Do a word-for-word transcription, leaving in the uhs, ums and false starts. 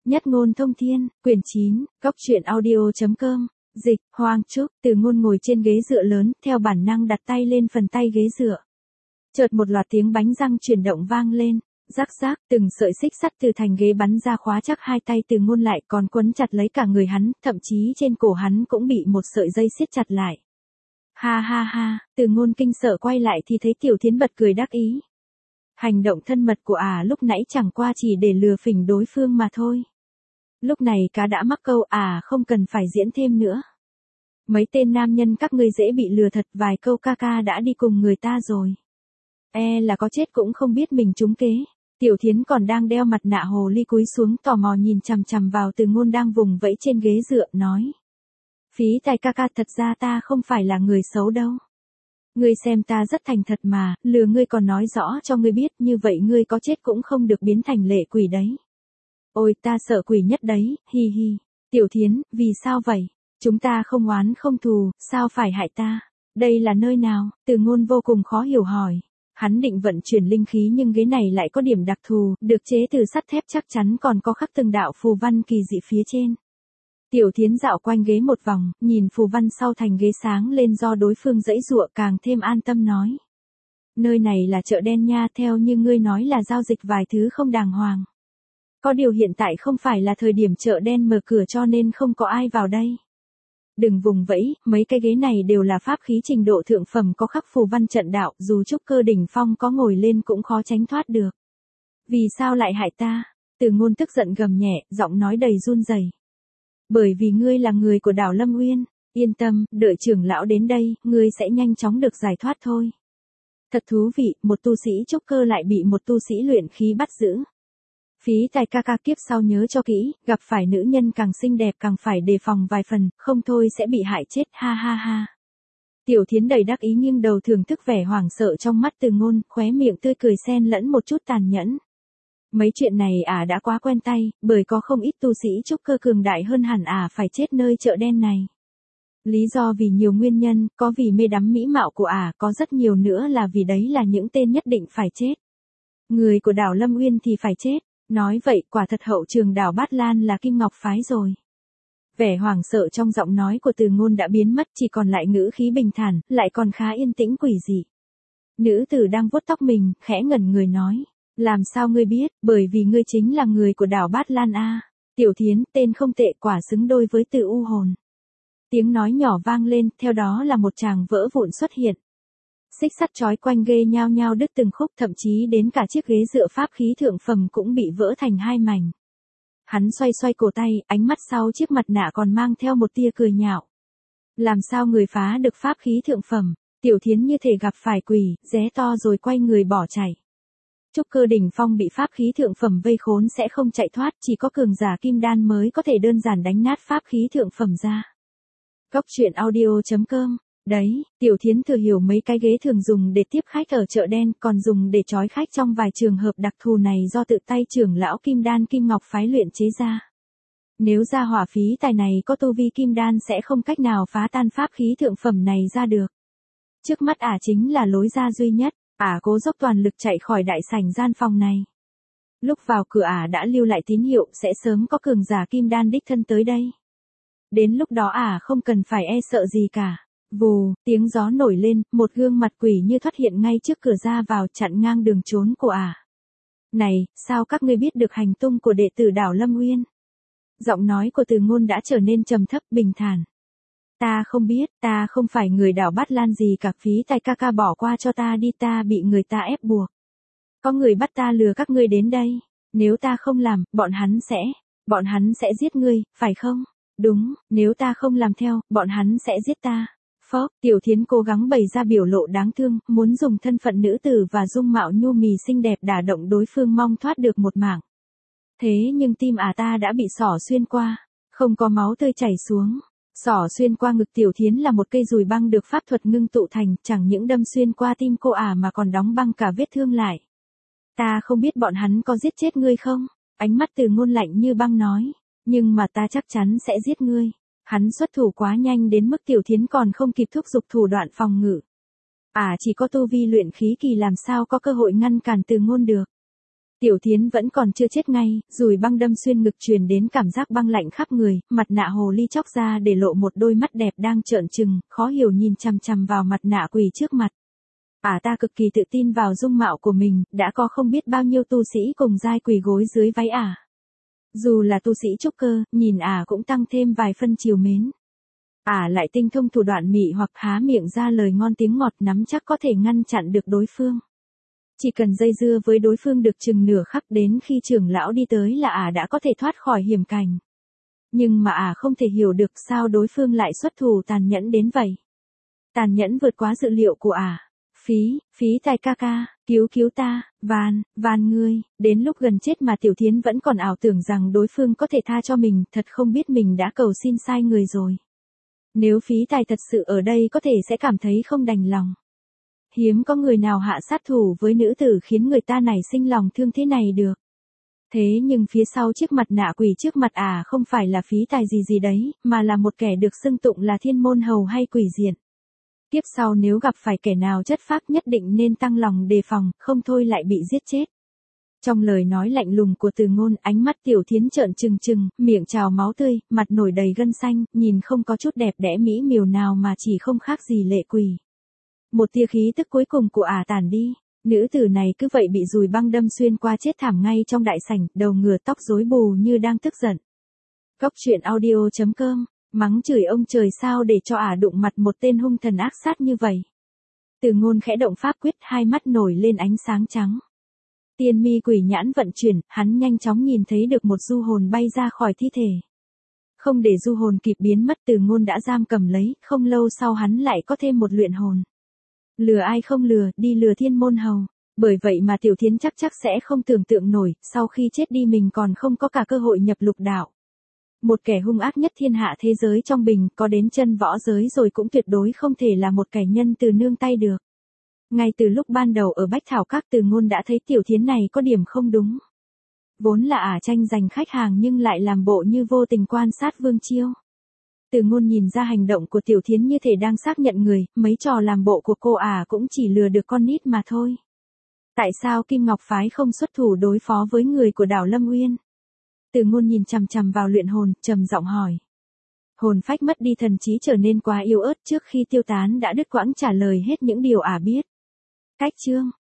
Nhất ngôn thông thiên, quyển chín, góc truyện audio.com, dịch, Hoang Trúc, Từ Ngôn ngồi trên ghế dựa lớn, theo bản năng đặt tay lên phần tay ghế dựa. Chợt một loạt tiếng bánh răng chuyển động vang lên, rắc rác, từng sợi xích sắt từ thành ghế bắn ra khóa chắc hai tay Từ Ngôn lại còn quấn chặt lấy cả người hắn, thậm chí trên cổ hắn cũng bị một sợi dây siết chặt lại. Ha ha ha, Từ Ngôn kinh sợ quay lại thì thấy Tiểu Thiến bật cười đắc ý. Hành động thân mật của ả à lúc nãy chẳng qua chỉ để lừa phỉnh đối phương mà thôi. Lúc này cá đã mắc câu à không cần phải diễn thêm nữa. Mấy tên nam nhân các ngươi dễ bị lừa thật, vài câu ca ca đã đi cùng người ta rồi. E là có chết cũng không biết mình trúng kế. Tiểu Thiến còn đang đeo mặt nạ hồ ly cúi xuống tò mò nhìn chằm chằm vào Từ Ngôn đang vùng vẫy trên ghế dựa, nói. Phí tài ca ca, thật ra ta không phải là người xấu đâu. Ngươi xem ta rất thành thật mà, lừa ngươi còn nói rõ cho ngươi biết, như vậy ngươi có chết cũng không được biến thành lệ quỷ đấy. Ôi ta sợ quỷ nhất đấy, hi hi. Tiểu Thiến, vì sao vậy? Chúng ta không oán không thù, sao phải hại ta? Đây là nơi nào? Từ Ngôn vô cùng khó hiểu hỏi. Hắn định vận chuyển linh khí nhưng ghế này lại có điểm đặc thù, được chế từ sắt thép chắc chắn còn có khắc từng đạo phù văn kỳ dị phía trên. Tiểu Thiến dạo quanh ghế một vòng, nhìn phù văn sau thành ghế sáng lên do đối phương giãy giụa, càng thêm an tâm nói. Nơi này là chợ đen nha, theo như ngươi nói là giao dịch vài thứ không đàng hoàng. Có điều hiện tại không phải là thời điểm chợ đen mở cửa cho nên không có ai vào đây. Đừng vùng vẫy, mấy cái ghế này đều là pháp khí trình độ thượng phẩm có khắc phù văn trận đạo, dù trúc cơ đỉnh phong có ngồi lên cũng khó tránh thoát được. Vì sao lại hại ta? Từ Ngôn tức giận gầm nhẹ, giọng nói đầy run rẩy. Bởi vì ngươi là người của đảo Lâm Uyên, yên tâm, đợi trưởng lão đến đây, ngươi sẽ nhanh chóng được giải thoát thôi. Thật thú vị, một tu sĩ trúc cơ lại bị một tu sĩ luyện khí bắt giữ. Phí tài ca ca, kiếp sau nhớ cho kỹ, gặp phải nữ nhân càng xinh đẹp càng phải đề phòng vài phần, không thôi sẽ bị hại chết, ha ha ha. Tiểu Thiến đầy đắc ý nghiêng đầu thưởng thức vẻ hoảng sợ trong mắt Từ Ngôn, khóe miệng tươi cười xen lẫn một chút tàn nhẫn. Mấy chuyện này ả à đã quá quen tay, bởi có không ít tu sĩ trúc cơ cường đại hơn hẳn ả à phải chết nơi chợ đen này. Lý do vì nhiều nguyên nhân, có vì mê đắm mỹ mạo của ả, à, có rất nhiều nữa là vì đấy là những tên nhất định phải chết. Người của đảo Lâm Uyên thì phải chết, nói vậy quả thật hậu trường đảo Bát Lan là Kim Ngọc phái rồi. Vẻ hoảng sợ trong giọng nói của Từ Ngôn đã biến mất, chỉ còn lại ngữ khí bình thản, lại còn khá yên tĩnh quỷ dị. Nữ tử đang vuốt tóc mình, khẽ ngẩn người nói. Làm sao ngươi biết, bởi vì ngươi chính là người của đảo Bát Lan a. Tiểu Thiến, tên không tệ, quả xứng đôi với từ u hồn. Tiếng nói nhỏ vang lên, theo đó là một tràng vỡ vụn xuất hiện. Xích sắt trói quanh ghế nhao nhao đứt từng khúc, thậm chí đến cả chiếc ghế dựa pháp khí thượng phẩm cũng bị vỡ thành hai mảnh. Hắn xoay xoay cổ tay, ánh mắt sau chiếc mặt nạ còn mang theo một tia cười nhạo. Làm sao người phá được pháp khí thượng phẩm? Tiểu Thiến như thể gặp phải quỷ, ré to rồi quay người bỏ chạy. Trúc cơ đỉnh phong bị pháp khí thượng phẩm vây khốn sẽ không chạy thoát, chỉ có cường giả kim đan mới có thể đơn giản đánh nát pháp khí thượng phẩm ra. Góc truyện audio.com. Đấy, Tiểu Thiến thừa hiểu mấy cái ghế thường dùng để tiếp khách ở chợ đen, còn dùng để trói khách trong vài trường hợp đặc thù này do tự tay trưởng lão kim đan Kim Ngọc phái luyện chế ra. Nếu ra hỏa phí tài này có tu vi kim đan sẽ không cách nào phá tan pháp khí thượng phẩm này ra được. Trước mắt ả chính là lối ra duy nhất. Ả cố dốc toàn lực chạy khỏi đại sảnh gian phòng này. Lúc vào cửa ả đã lưu lại tín hiệu sẽ sớm có cường giả kim đan đích thân tới đây. Đến lúc đó ả không cần phải e sợ gì cả. Vù, tiếng gió nổi lên, một gương mặt quỷ như thoát hiện ngay trước cửa ra vào chặn ngang đường trốn của ả. Này, sao các ngươi biết được hành tung của đệ tử đảo Lâm Uyên? Giọng nói của Từ Ngôn đã trở nên trầm thấp bình thản. Ta không biết, ta không phải người đảo Bát Lan gì cả, phí tài ca ca bỏ qua cho ta đi, ta bị người ta ép buộc. Có người bắt ta lừa các ngươi đến đây, nếu ta không làm, bọn hắn sẽ, bọn hắn sẽ giết ngươi, phải không? Đúng, nếu ta không làm theo, bọn hắn sẽ giết ta. Phốc, Tiểu Thiến cố gắng bày ra biểu lộ đáng thương, muốn dùng thân phận nữ tử và dung mạo nhu mì xinh đẹp đả động đối phương mong thoát được một mảng. Thế nhưng tim ả ta đã bị xỏ xuyên qua, không có máu tươi chảy xuống. Xỏ xuyên qua ngực Tiểu Thiến là một cây dùi băng được pháp thuật ngưng tụ thành, chẳng những đâm xuyên qua tim cô ả mà còn đóng băng cả vết thương lại. Ta không biết bọn hắn có giết chết ngươi không? Ánh mắt Từ Ngôn lạnh như băng nói. Nhưng mà ta chắc chắn sẽ giết ngươi. Hắn xuất thủ quá nhanh đến mức Tiểu Thiến còn không kịp thúc giục thủ đoạn phòng ngự. Ả à, chỉ có tu vi luyện khí kỳ làm sao có cơ hội ngăn cản Từ Ngôn được. Tiểu Thiến vẫn còn chưa chết ngay, dùi băng đâm xuyên ngực truyền đến cảm giác băng lạnh khắp người, mặt nạ hồ ly chóc ra để lộ một đôi mắt đẹp đang trợn trừng, khó hiểu nhìn chằm chằm vào mặt nạ quỷ trước mặt. Ả ta cực kỳ tự tin vào dung mạo của mình, đã có không biết bao nhiêu tu sĩ cùng giai quỳ gối dưới váy Ả. Dù là tu sĩ trúc cơ, nhìn Ả cũng tăng thêm vài phân chiều mến. Ả lại tinh thông thủ đoạn mị hoặc há miệng ra lời ngon tiếng ngọt nắm chắc có thể ngăn chặn được đối phương. Chỉ cần dây dưa với đối phương được chừng nửa khắc đến khi trưởng lão đi tới là Ả đã có thể thoát khỏi hiểm cảnh. Nhưng mà Ả không thể hiểu được sao đối phương lại xuất thủ tàn nhẫn đến vậy. Tàn nhẫn vượt quá dự liệu của Ả. Phí, phí tài ca ca, cứu cứu ta, van, van ngươi, đến lúc gần chết mà Tiểu Thiến vẫn còn ảo tưởng rằng đối phương có thể tha cho mình, thật không biết mình đã cầu xin sai người rồi. Nếu phí tài thật sự ở đây có thể sẽ cảm thấy không đành lòng. Hiếm có người nào hạ sát thủ với nữ tử khiến người ta nảy sinh lòng thương thế này được. Thế nhưng phía sau chiếc mặt nạ quỷ trước mặt Ả không phải là phí tài gì gì đấy, mà là một kẻ được xưng tụng là thiên môn hầu hay quỷ diện. Tiếp sau nếu gặp phải kẻ nào chất phác nhất định nên tăng lòng đề phòng, không thôi lại bị giết chết. Trong lời nói lạnh lùng của Từ Ngôn, ánh mắt Tiểu Thiến trợn trừng trừng, miệng trào máu tươi, mặt nổi đầy gân xanh, nhìn không có chút đẹp đẽ mỹ miều nào mà chỉ không khác gì lệ quỷ. Một tia khí tức cuối cùng của Ả tàn đi, nữ tử này cứ vậy bị dùi băng đâm xuyên qua chết thảm ngay trong đại sảnh, đầu ngửa tóc rối bù như đang tức giận. Cốc truyện audio chấm com, mắng chửi ông trời sao để cho Ả đụng mặt một tên hung thần ác sát như vậy. Từ Ngôn khẽ động pháp quyết, hai mắt nổi lên ánh sáng trắng. Tiên mi quỷ nhãn vận chuyển, hắn nhanh chóng nhìn thấy được một du hồn bay ra khỏi thi thể. Không để du hồn kịp biến mất, Từ Ngôn đã giam cầm lấy, không lâu sau hắn lại có thêm một luyện hồn. Lừa ai không lừa, đi lừa thiên môn hầu. Bởi vậy mà Tiểu Thiến chắc chắc sẽ không tưởng tượng nổi, sau khi chết đi mình còn không có cả cơ hội nhập lục đạo. Một kẻ hung ác nhất thiên hạ thế giới trong bình, có đến chân võ giới rồi cũng tuyệt đối không thể là một kẻ nhân từ nương tay được. Ngay từ lúc ban đầu ở Bách Thảo Các, Từ Ngôn đã thấy Tiểu Thiến này có điểm không đúng. Vốn là Ả tranh giành khách hàng nhưng lại làm bộ như vô tình quan sát Vương Chiêu. Từ Ngôn nhìn ra hành động của Tiểu Thiến như thể đang xác nhận người, mấy trò làm bộ của cô Ả cũng chỉ lừa được con nít mà thôi. Tại sao Kim Ngọc Phái không xuất thủ đối phó với người của đảo Lâm Uyên? Từ Ngôn nhìn chằm chằm vào luyện hồn, trầm giọng hỏi. Hồn phách mất đi thần trí trở nên quá yếu ớt, trước khi tiêu tán đã đứt quãng trả lời hết những điều Ả biết. Cách chương